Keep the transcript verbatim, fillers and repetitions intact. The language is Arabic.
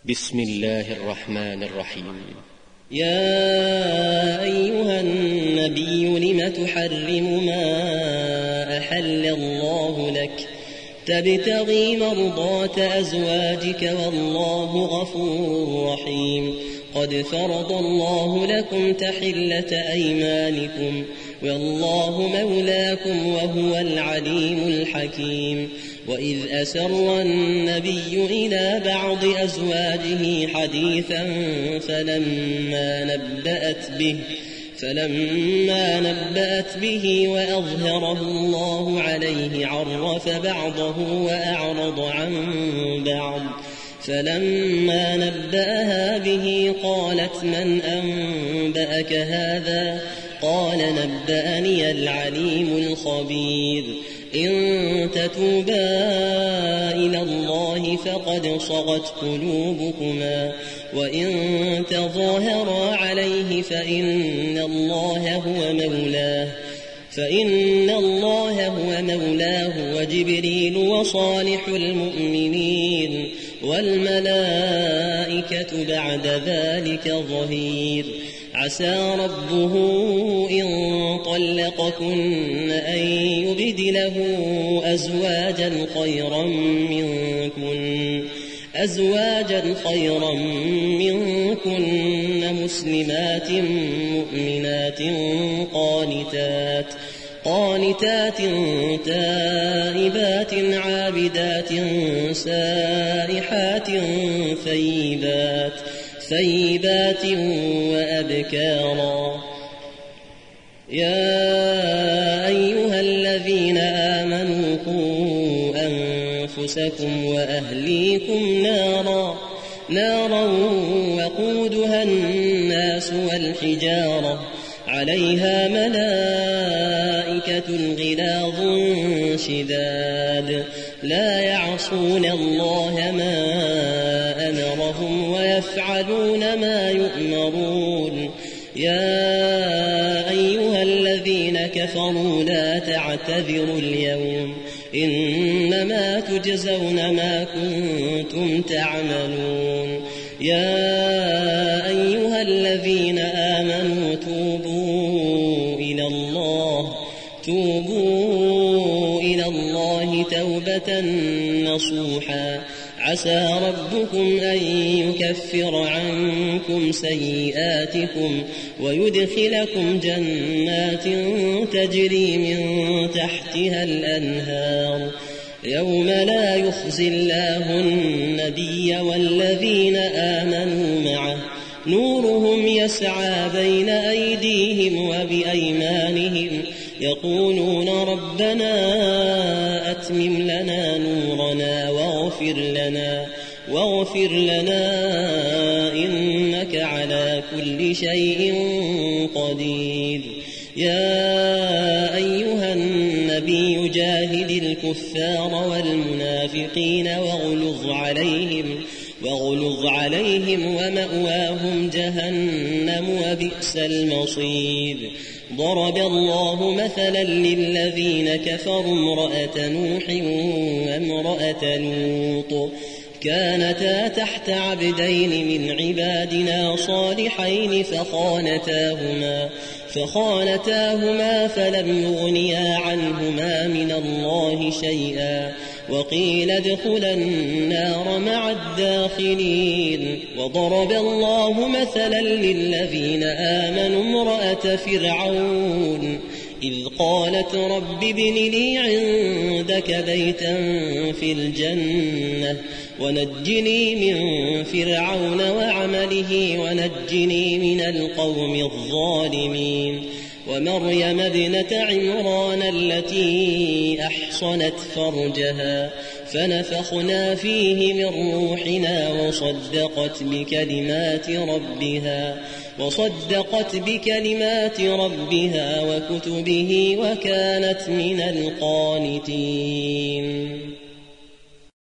بسم الله الرحمن الرحيم. يا أيها النبي لم تحرم ما أحل الله لك تبتغي مرضات أزواجك والله غفور رحيم. قد فرض الله لكم تحلة أيمانكم والله مولاكم وهو العليم الحكيم. وإذ أسر النبي إلى بعض أزواجه حديثا فلما نبأت به فلما نبأت به وأظهره الله عليه عرف بعضه وأعرض عن بعض. فلما نبأها به قالت من أنبأك هذا؟ قال نبأني العليم الخبير. إن تتوبا إلى الله فقد صغت قلوبكما وإن تظاهرا عليه فإن الله هو مولاه فإن الله هو مولاه وجبريل وصالح المؤمنين والملائكة بعد ذلك ظهير. عسى ربه إن طلقكن أن يبدله أزواجا خيرا منكن أزواجا خيرا منكن مسلمات مؤمنات قانتات قانتات تائبات عابدات سائحات ثيبات ثيبات وأبكارا. يا أيها الذين آمنوا قوا أنفسكم وأهليكم نارا نارا وقودها الناس والحجارة عليها ملائكة غلاظ شداد لا يعصون الله ما أمرهم ويفعلون ما يؤمرون. يا أيها الذين كفروا لا تعتذروا اليوم إنما تجزون ما كنتم تعملون. يا أيها الذين آمنوا توبوا إلى الله توبوا إلى الله توبة نصوحا. عسى ربكم أن يكفر عنكم سيئاتكم ويدخلكم جنات تجري من تحتها الأنهار يوم لا يخزي الله النبي والذين آمنوا معه نورهم يسعى بين أيديهم وبأيمانهم يقولون ربنا أتمم لنا نورنا واغفر لنا واغفر لنا إنك على كل شيء قدير. يا أيها النبي جاهد الكفار والمنافقين واغلظ عليهم واغلظ عليهم ومأواهم جهنم وبئس المصير. ضرب الله مثلا للذين كفروا امرأة نوح وامرأة لوط كانتا تحت عبدين من عبادنا صالحين فخانتاهما فخانتاهما فلم يغنيا عنهما من الله شيئا وقيل ادخلا النار مع الداخلين. وضرب الله مثلا للذين آمنوا امرأة فرعون إذ قالت رب ابن لي عندك بيتا في الجنة ونجني من فرعون وعمله ونجني من القوم الظالمين. ومريم ابنة عمران التي أحصنت فرجها فنفخنا فيه من روحنا وصدقت بكلمات ربها وصدقت بكلمات ربها وكتبه وكانت من القانتين.